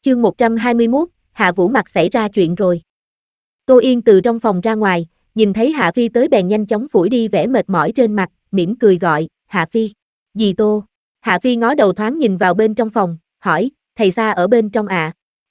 Chương 121, Hạ Vũ Mặc xảy ra chuyện rồi. Tô Yên từ trong phòng ra ngoài, nhìn thấy Hạ Phi tới bèn nhanh chóng phủi đi vẻ mệt mỏi trên mặt, mỉm cười gọi, Hạ Phi. Dì Tô. Hạ Phi ngó đầu thoáng nhìn vào bên trong phòng, hỏi, thầy Sa ở bên trong ạ?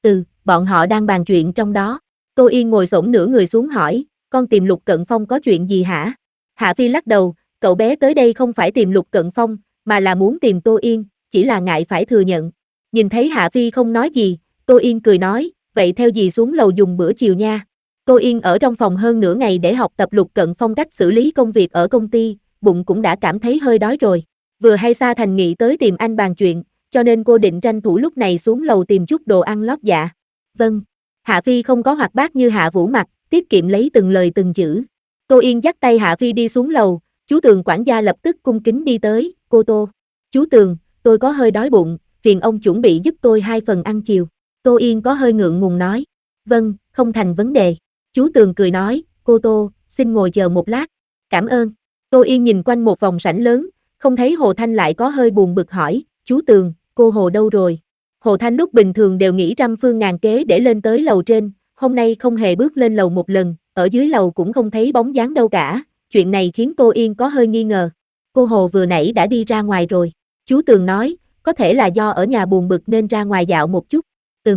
Bọn họ đang bàn chuyện trong đó. Tô Yên ngồi xổm nửa người xuống hỏi, con tìm Lục Cận Phong có chuyện gì hả? Hạ Phi lắc đầu, cậu bé tới đây không phải tìm Lục Cận Phong, mà là muốn tìm Tô Yên, chỉ là ngại phải thừa nhận. Nhìn thấy Hạ Phi không nói gì, Tô Yên cười nói, vậy theo dì xuống lầu dùng bữa chiều nha. Tô Yên ở trong phòng hơn nửa ngày để học tập Lục Cận Phong cách xử lý công việc ở công ty, bụng cũng đã cảm thấy hơi đói rồi. Vừa hay Sa Thành nghị tới tìm anh bàn chuyện, cho nên cô định tranh thủ lúc này xuống lầu tìm chút đồ ăn lót dạ. Vâng. Hạ Phi không có hoạt bát như Hạ Vũ Mặc, tiết kiệm lấy từng lời từng chữ. Tô Yên dắt tay Hạ Phi đi xuống lầu, chú Tường quản gia lập tức cung kính đi tới, cô Tô. Chú Tường, tôi có hơi đói bụng, phiền ông chuẩn bị giúp tôi 2 phần ăn chiều. Tô Yên có hơi ngượng ngùng nói. Vâng, không thành vấn đề. Chú Tường cười nói, cô Tô, xin ngồi chờ một lát. Cảm ơn. Tô Yên nhìn quanh một vòng sảnh lớn, không thấy Hồ Thanh lại có hơi buồn bực hỏi, chú Tường, cô Hồ đâu rồi? Hồ Thanh lúc bình thường đều nghĩ trăm phương ngàn kế để lên tới lầu trên, hôm nay không hề bước lên lầu một lần, ở dưới lầu cũng không thấy bóng dáng đâu cả, chuyện này khiến Tô Yên có hơi nghi ngờ. Cô Hồ vừa nãy đã đi ra ngoài rồi. Chú Tường nói, có thể là do ở nhà buồn bực nên ra ngoài dạo một chút.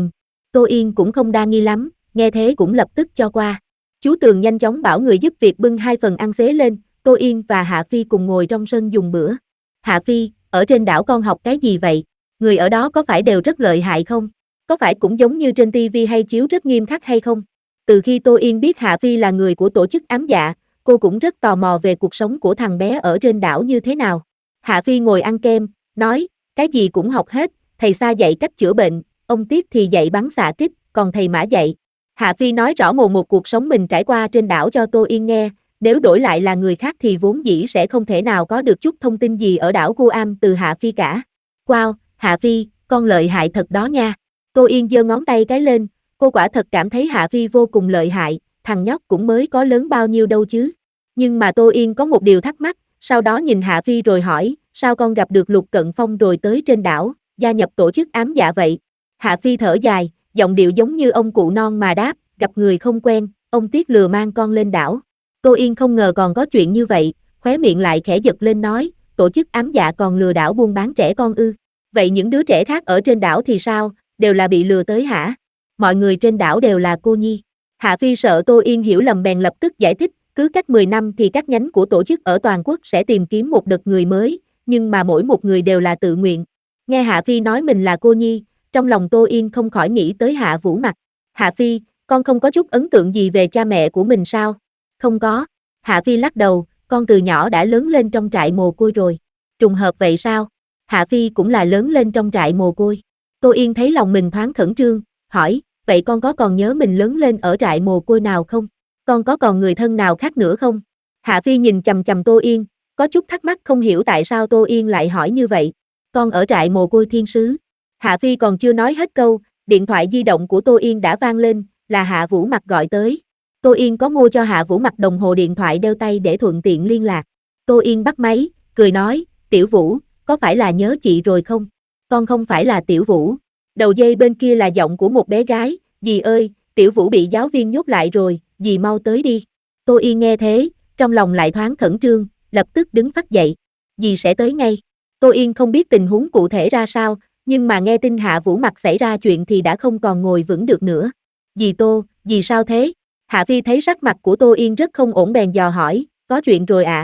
Tô Yên cũng không đa nghi lắm, nghe thế cũng lập tức cho qua. Chú Tường nhanh chóng bảo người giúp việc bưng 2 phần ăn xế lên, Tô Yên và Hạ Phi cùng ngồi trong sân dùng bữa. Hạ Phi, ở trên đảo con học cái gì vậy? Người ở đó có phải đều rất lợi hại không? Có phải cũng giống như trên TV hay chiếu rất nghiêm khắc hay không? Từ khi Tô Yên biết Hạ Phi là người của tổ chức ám dạ, cô cũng rất tò mò về cuộc sống của thằng bé ở trên đảo như thế nào. Hạ Phi ngồi ăn kem, nói, cái gì cũng học hết, thầy Sa dạy cách chữa bệnh, ông Tiết thì dạy bắn xạ kích, còn thầy Mã dạy. Hạ Phi nói rõ một cuộc sống mình trải qua trên đảo cho Tô Yên nghe, nếu đổi lại là người khác thì vốn dĩ sẽ không thể nào có được chút thông tin gì ở đảo Guam từ Hạ Phi cả. Wow, Hạ Phi, con lợi hại thật đó nha. Tô Yên giơ ngón tay cái lên, cô quả thật cảm thấy Hạ Phi vô cùng lợi hại, thằng nhóc cũng mới có lớn bao nhiêu đâu chứ. Nhưng mà Tô Yên có một điều thắc mắc, sau đó nhìn Hạ Phi rồi hỏi, sao con gặp được Lục Cận Phong rồi tới trên đảo, gia nhập tổ chức ám dạ vậy? Hạ Phi thở dài, giọng điệu giống như ông cụ non mà đáp, gặp người không quen, ông Tiết lừa mang con lên đảo. Tô Yên không ngờ còn có chuyện như vậy, khóe miệng lại khẽ giật lên nói, tổ chức ám dạ còn lừa đảo buôn bán trẻ con ư? Vậy những đứa trẻ khác ở trên đảo thì sao, đều là bị lừa tới hả? Mọi người trên đảo đều là cô nhi. Hạ Phi sợ Tô Yên hiểu lầm bèn lập tức giải thích, cứ cách 10 năm thì các nhánh của tổ chức ở toàn quốc sẽ tìm kiếm một đợt người mới, nhưng mà mỗi một người đều là tự nguyện. Nghe Hạ Phi nói mình là cô nhi, trong lòng Tô Yên không khỏi nghĩ tới Hạ Vũ Mặc. Hạ Phi, con không có chút ấn tượng gì về cha mẹ của mình sao? Không có. Hạ Phi lắc đầu, con từ nhỏ đã lớn lên trong trại mồ côi rồi. Trùng hợp vậy sao? Hạ Phi cũng là lớn lên trong trại mồ côi. Tô Yên thấy lòng mình thoáng khẩn trương, hỏi, vậy con có còn nhớ mình lớn lên ở trại mồ côi nào không? Con có còn người thân nào khác nữa không? Hạ Phi nhìn chằm chằm Tô Yên, có chút thắc mắc không hiểu tại sao Tô Yên lại hỏi như vậy. Con ở trại mồ côi Thiên Sứ. Hạ Phi còn chưa nói hết câu, điện thoại di động của Tô Yên đã vang lên, là Hạ Vũ Mặc gọi tới. Tô Yên có mua cho Hạ Vũ Mặc đồng hồ điện thoại đeo tay để thuận tiện liên lạc. Tô Yên bắt máy, cười nói, Tiểu Vũ, có phải là nhớ chị rồi không? Con không phải là Tiểu Vũ. Đầu dây bên kia là giọng của một bé gái, dì ơi, Tiểu Vũ bị giáo viên nhốt lại rồi, dì mau tới đi. Tô Yên nghe thế, trong lòng lại thoáng khẩn trương, lập tức đứng phắt dậy. Dì sẽ tới ngay. Tô Yên không biết tình huống cụ thể ra sao, nhưng mà nghe tin Hạ Vũ Mặc xảy ra chuyện thì đã không còn ngồi vững được nữa. Dì Tô, dì sao thế? Hạ Phi thấy sắc mặt của Tô Yên rất không ổn bèn dò hỏi, có chuyện rồi ạ?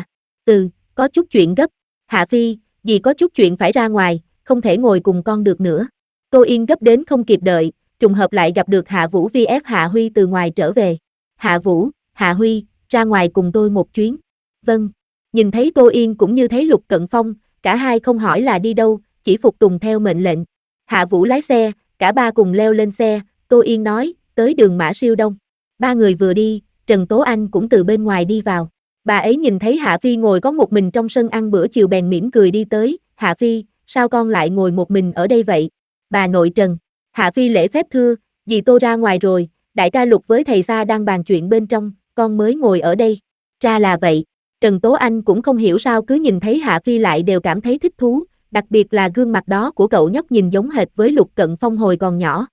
Có chút chuyện gấp. Hạ Phi, dì có chút chuyện phải ra ngoài, không thể ngồi cùng con được nữa. Tô Yên gấp đến không kịp đợi, trùng hợp lại gặp được Hạ Vũ vs Hạ Huy từ ngoài trở về. Hạ Vũ, Hạ Huy, ra ngoài cùng tôi một chuyến. Vâng. Nhìn thấy Tô Yên cũng như thấy Lục Cận Phong, cả hai không hỏi là đi đâu, chỉ phục tùng theo mệnh lệnh. Hạ Vũ lái xe, cả ba cùng leo lên xe, Tô Yên nói, tới đường Mã Siêu Đông. Ba người vừa đi, Trần Tố Anh cũng từ bên ngoài đi vào. Bà ấy nhìn thấy Hạ Phi ngồi có một mình trong sân ăn bữa chiều bèn mỉm cười đi tới, Hạ Phi, sao con lại ngồi một mình ở đây vậy? Bà nội Trần. Hạ Phi lễ phép thưa, dì Tô ra ngoài rồi, đại ca Lục với thầy Sa đang bàn chuyện bên trong, con mới ngồi ở đây. Ra là vậy. Trần Tố Anh cũng không hiểu sao cứ nhìn thấy Hạ Phi lại đều cảm thấy thích thú, đặc biệt là gương mặt đó của cậu nhóc nhìn giống hệt với Lục Cận Phong hồi còn nhỏ.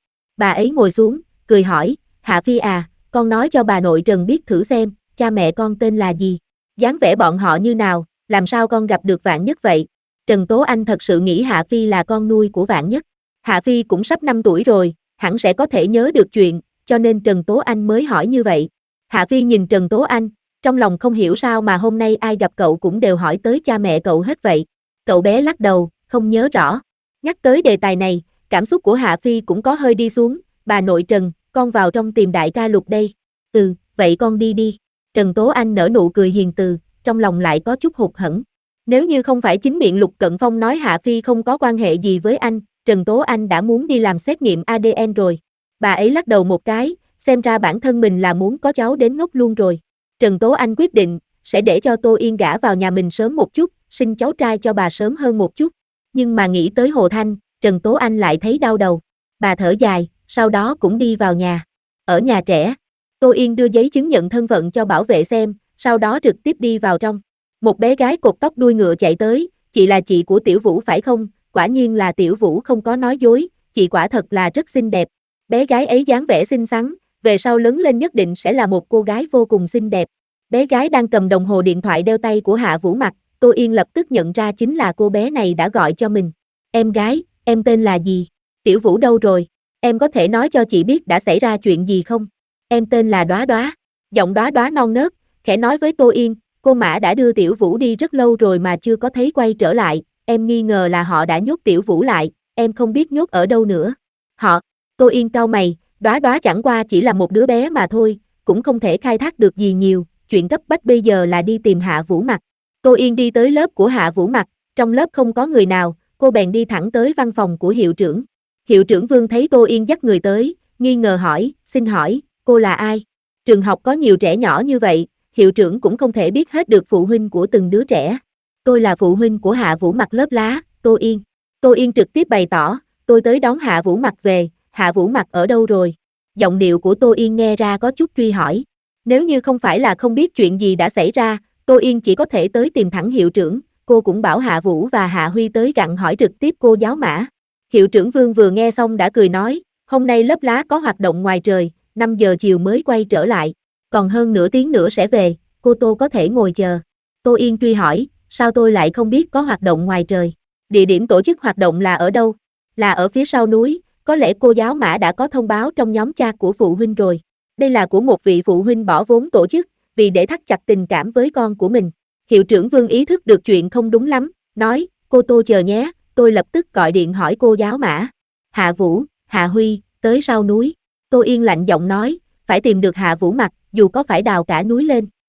Bà ấy ngồi xuống, cười hỏi, Hạ Phi à, con nói cho bà nội Trần biết thử xem, cha mẹ con tên là gì? Dáng vẻ bọn họ như nào, làm sao con gặp được Vạn Nhất vậy? Trần Tố Anh thật sự nghĩ Hạ Phi là con nuôi của Vạn Nhất. Hạ Phi cũng sắp 5 tuổi rồi, hẳn sẽ có thể nhớ được chuyện, cho nên Trần Tố Anh mới hỏi như vậy. Hạ Phi nhìn Trần Tố Anh, trong lòng không hiểu sao mà hôm nay ai gặp cậu cũng đều hỏi tới cha mẹ cậu hết vậy. Cậu bé lắc đầu, không nhớ rõ. Nhắc tới đề tài này, cảm xúc của Hạ Phi cũng có hơi đi xuống, bà nội Trần, con vào trong tìm đại ca Lục đây. Vậy con đi đi. Trần Tố Anh nở nụ cười hiền từ, trong lòng lại có chút hụt hẫng. Nếu như không phải chính miệng Lục Cận Phong nói Hạ Phi không có quan hệ gì với anh, Trần Tố Anh đã muốn đi làm xét nghiệm ADN rồi. Bà ấy lắc đầu một cái, xem ra bản thân mình là muốn có cháu đến ngốc luôn rồi. Trần Tố Anh quyết định, sẽ để cho Tô Yên gả vào nhà mình sớm một chút, sinh cháu trai cho bà sớm hơn một chút. Nhưng mà nghĩ tới Hồ Thanh, Trần Tố Anh lại thấy đau đầu. Bà thở dài, sau đó cũng đi vào nhà. Ở nhà trẻ, Tô Yên đưa giấy chứng nhận thân phận cho bảo vệ xem, sau đó trực tiếp đi vào trong. Một bé gái cột tóc đuôi ngựa chạy tới, chị là chị của Tiểu Vũ phải không? Quả nhiên là Tiểu Vũ không có nói dối, chị quả thật là rất xinh đẹp. Bé gái ấy dáng vẻ xinh xắn, về sau lớn lên nhất định sẽ là một cô gái vô cùng xinh đẹp. Bé gái đang cầm đồng hồ điện thoại đeo tay của Hạ Vũ Mặc, Tô Yên lập tức nhận ra chính là cô bé này đã gọi cho mình. Em gái, em tên là gì? Tiểu Vũ đâu rồi? Em có thể nói cho chị biết đã xảy ra chuyện gì không? Em tên là Đóa Đóa. Giọng Đóa Đóa non nớt, khẽ nói với Tô Yên, cô Mã đã đưa Tiểu Vũ đi rất lâu rồi mà chưa có thấy quay trở lại, em nghi ngờ là họ đã nhốt Tiểu Vũ lại, em không biết nhốt ở đâu nữa. Họ, Tô Yên cau mày, Đóa Đóa chẳng qua chỉ là một đứa bé mà thôi, cũng không thể khai thác được gì nhiều, chuyện cấp bách bây giờ là đi tìm Hạ Vũ Mặc. Tô Yên đi tới lớp của Hạ Vũ Mặc, trong lớp không có người nào, cô bèn đi thẳng tới văn phòng của hiệu trưởng. Hiệu trưởng Vương thấy Tô Yên dắt người tới, nghi ngờ hỏi, xin hỏi, cô là ai? Trường học có nhiều trẻ nhỏ như vậy, hiệu trưởng cũng không thể biết hết được phụ huynh của từng đứa trẻ. Tôi là phụ huynh của Hạ Vũ Mặc lớp lá, Tô Yên. Tô Yên trực tiếp bày tỏ, tôi tới đón Hạ Vũ Mặc về, Hạ Vũ Mặc ở đâu rồi? Giọng điệu của Tô Yên nghe ra có chút truy hỏi. Nếu như không phải là không biết chuyện gì đã xảy ra, Tô Yên chỉ có thể tới tìm thẳng hiệu trưởng, cô cũng bảo Hạ Vũ và Hạ Huy tới gặng hỏi trực tiếp cô giáo Mã. Hiệu trưởng Vương vừa nghe xong đã cười nói, hôm nay lớp lá có hoạt động ngoài trời, 5 giờ chiều mới quay trở lại, còn hơn nửa tiếng nữa sẽ về, cô Tô có thể ngồi chờ. Tô Yên truy hỏi, sao tôi lại không biết có hoạt động ngoài trời? Địa điểm tổ chức hoạt động là ở đâu? Là ở phía sau núi, có lẽ cô giáo Mã đã có thông báo trong nhóm chat của phụ huynh rồi. Đây là của một vị phụ huynh bỏ vốn tổ chức, vì để thắt chặt tình cảm với con của mình. Hiệu trưởng Vương ý thức được chuyện không đúng lắm, nói, cô Tô chờ nhé, tôi lập tức gọi điện hỏi cô giáo Mã. Hạ Vũ, Hạ Huy, tới sau núi. Tô Yên lạnh giọng nói, phải tìm được Hạ Vũ Mặc, dù có phải đào cả núi lên.